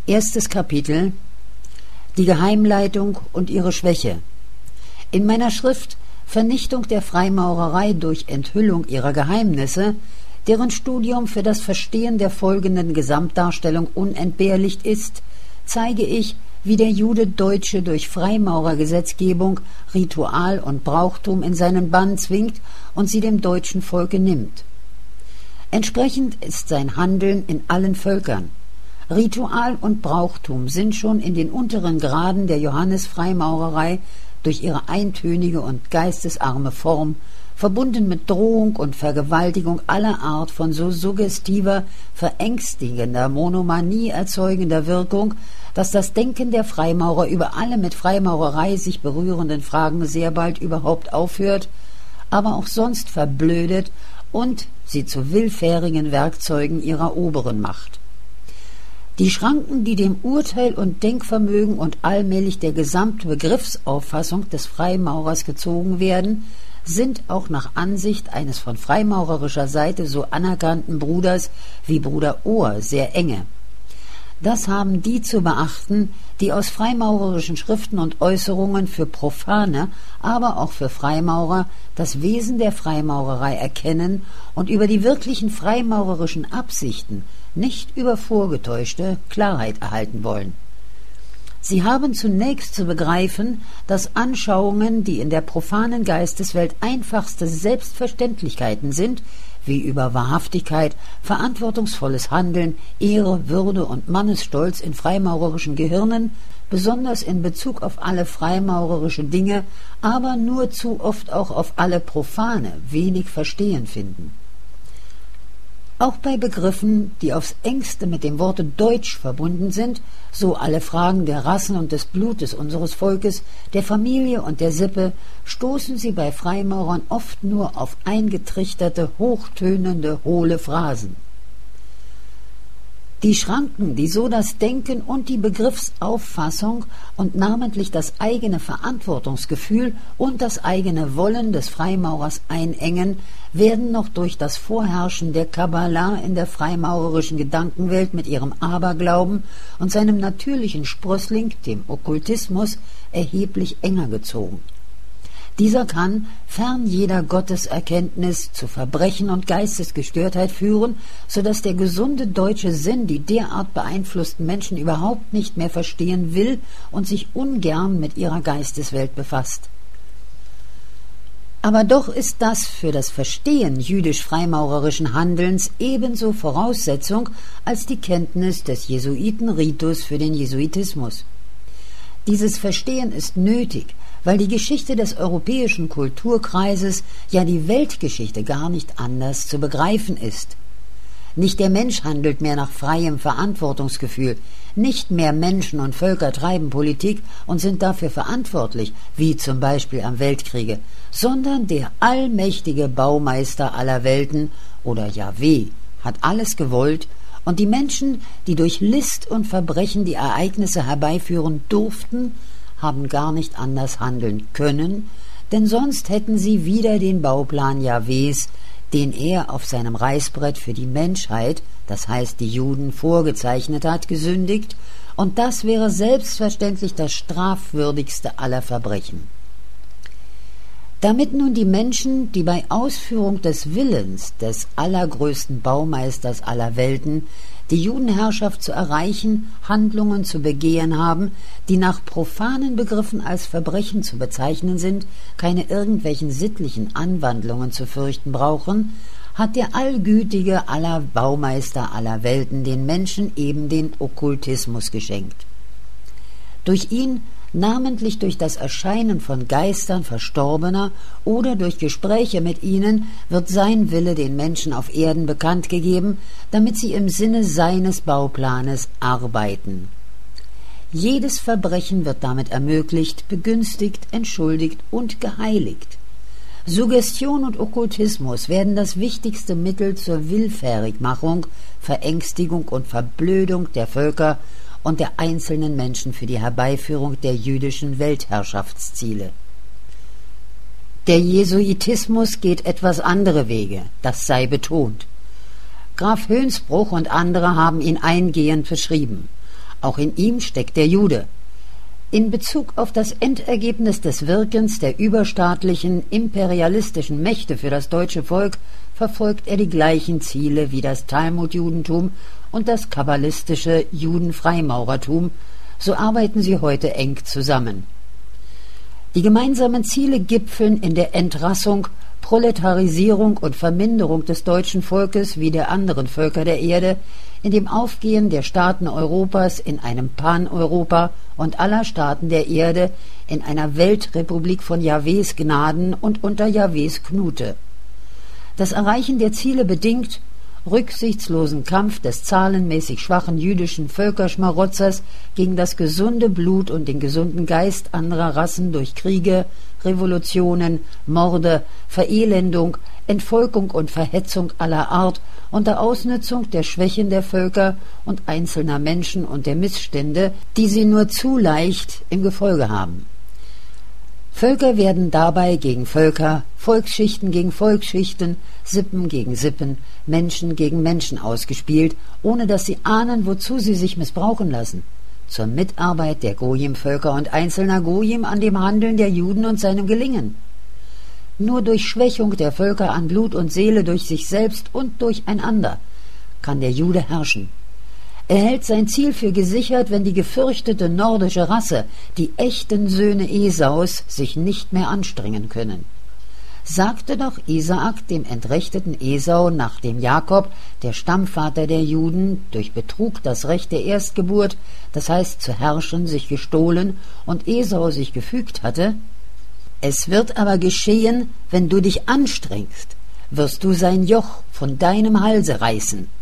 Erstes Kapitel: Die Geheimleitung und ihre Schwäche. In meiner Schrift Vernichtung der Freimaurerei durch Enthüllung ihrer Geheimnisse, deren Studium für das Verstehen der folgenden Gesamtdarstellung unentbehrlich ist, zeige ich, wie der Jude Deutsche durch Freimaurergesetzgebung, Ritual und Brauchtum in seinen Bann zwingt und sie dem deutschen Volke nimmt. Entsprechend ist sein Handeln in allen Völkern. Ritual und Brauchtum sind schon in den unteren Graden der Johannes-Freimaurerei durch ihre eintönige und geistesarme Form, verbunden mit Drohung und Vergewaltigung aller Art von so suggestiver, verängstigender, Monomanie erzeugender Wirkung, dass das Denken der Freimaurer über alle mit Freimaurerei sich berührenden Fragen sehr bald überhaupt aufhört, aber auch sonst verblödet und sie zu willfährigen Werkzeugen ihrer Oberen macht. Die Schranken, die dem Urteil und Denkvermögen und allmählich der gesamte Begriffsauffassung des Freimaurers gezogen werden, sind auch nach Ansicht eines von freimaurerischer Seite so anerkannten Bruders wie Bruder Ohr sehr enge. Das haben die zu beachten, die aus freimaurerischen Schriften und Äußerungen für Profane, aber auch für Freimaurer das Wesen der Freimaurerei erkennen und über die wirklichen freimaurerischen Absichten, nicht über vorgetäuschte, Klarheit erhalten wollen. Sie haben zunächst zu begreifen, dass Anschauungen, die in der profanen Geisteswelt einfachste Selbstverständlichkeiten sind, wie über Wahrhaftigkeit, verantwortungsvolles Handeln, Ehre, Würde und Mannesstolz in freimaurerischen Gehirnen, besonders in Bezug auf alle freimaurerische Dinge, aber nur zu oft auch auf alle profane, wenig Verstehen finden. Auch bei Begriffen, die aufs engste mit dem Worte Deutsch verbunden sind, so alle Fragen der Rassen und des Blutes unseres Volkes, der Familie und der Sippe, stoßen sie bei Freimaurern oft nur auf eingetrichterte, hochtönende, hohle Phrasen. Die Schranken, die so das Denken und die Begriffsauffassung und namentlich das eigene Verantwortungsgefühl und das eigene Wollen des Freimaurers einengen, werden noch durch das Vorherrschen der Kabbala in der freimaurerischen Gedankenwelt mit ihrem Aberglauben und seinem natürlichen Sprössling, dem Okkultismus, erheblich enger gezogen. Dieser kann, fern jeder Gotteserkenntnis, zu Verbrechen und Geistesgestörtheit führen, so dass der gesunde deutsche Sinn die derart beeinflussten Menschen überhaupt nicht mehr verstehen will und sich ungern mit ihrer Geisteswelt befasst. Aber doch ist das für das Verstehen jüdisch-freimaurerischen Handelns ebenso Voraussetzung als die Kenntnis des Jesuitenritus für den Jesuitismus. Dieses Verstehen ist nötig, weil die Geschichte des europäischen Kulturkreises, ja die Weltgeschichte, gar nicht anders zu begreifen ist. Nicht der Mensch handelt mehr nach freiem Verantwortungsgefühl, nicht mehr Menschen und Völker treiben Politik und sind dafür verantwortlich, wie zum Beispiel am Weltkriege, sondern der allmächtige Baumeister aller Welten, oder Jahweh, hat alles gewollt, und die Menschen, die durch List und Verbrechen die Ereignisse herbeiführen durften, haben gar nicht anders handeln können, denn sonst hätten sie wieder den Bauplan Jahwes, den er auf seinem Reißbrett für die Menschheit, das heißt die Juden, vorgezeichnet hat, gesündigt, und das wäre selbstverständlich das strafwürdigste aller Verbrechen. Damit nun die Menschen, die bei Ausführung des Willens des allergrößten Baumeisters aller Welten die Judenherrschaft zu erreichen, Handlungen zu begehen haben, die nach profanen Begriffen als Verbrechen zu bezeichnen sind, keine irgendwelchen sittlichen Anwandlungen zu fürchten brauchen, hat der allgütige aller Baumeister aller Welten den Menschen eben den Okkultismus geschenkt. Durch ihn, namentlich durch das Erscheinen von Geistern Verstorbener oder durch Gespräche mit ihnen, wird sein Wille den Menschen auf Erden bekannt gegeben, damit sie im Sinne seines Bauplanes arbeiten. Jedes Verbrechen wird damit ermöglicht, begünstigt, entschuldigt und geheiligt. Suggestion und Okkultismus werden das wichtigste Mittel zur Willfährigmachung, Verängstigung und Verblödung der Völker und der einzelnen Menschen für die Herbeiführung der jüdischen Weltherrschaftsziele. Der Jesuitismus geht etwas andere Wege, das sei betont. Graf Hönsbruch und andere haben ihn eingehend beschrieben. Auch in ihm steckt der Jude. In Bezug auf das Endergebnis des Wirkens der überstaatlichen, imperialistischen Mächte für das deutsche Volk verfolgt er die gleichen Ziele wie das Talmud-Judentum und das kabbalistische Judenfreimaurertum, so arbeiten sie heute eng zusammen. Die gemeinsamen Ziele gipfeln in der Entrassung, Proletarisierung und Verminderung des deutschen Volkes wie der anderen Völker der Erde, in dem Aufgehen der Staaten Europas in einem Pan-Europa und aller Staaten der Erde in einer Weltrepublik von Jahwes Gnaden und unter Jahwes Knute. Das Erreichen der Ziele bedingt rücksichtslosen Kampf des zahlenmäßig schwachen jüdischen Völkerschmarotzers gegen das gesunde Blut und den gesunden Geist anderer Rassen durch Kriege, Revolutionen, Morde, Verelendung, Entvolkung und Verhetzung aller Art unter Ausnützung der Schwächen der Völker und einzelner Menschen und der Missstände, die sie nur zu leicht im Gefolge haben. Völker werden dabei gegen Völker, Volksschichten gegen Volksschichten, Sippen gegen Sippen, Menschen gegen Menschen ausgespielt, ohne dass sie ahnen, wozu sie sich missbrauchen lassen. Zur Mitarbeit der Gojim-Völker und einzelner Gojim an dem Handeln der Juden und seinem Gelingen. Nur durch Schwächung der Völker an Blut und Seele durch sich selbst und durcheinander kann der Jude herrschen. Er hält sein Ziel für gesichert, wenn die gefürchtete nordische Rasse, die echten Söhne Esaus, sich nicht mehr anstrengen können. Sagte doch Isaak dem entrechteten Esau, nachdem Jakob, der Stammvater der Juden, durch Betrug das Recht der Erstgeburt, das heißt zu herrschen, sich gestohlen und Esau sich gefügt hatte: Es wird aber geschehen, wenn du dich anstrengst, wirst du sein Joch von deinem Halse reißen.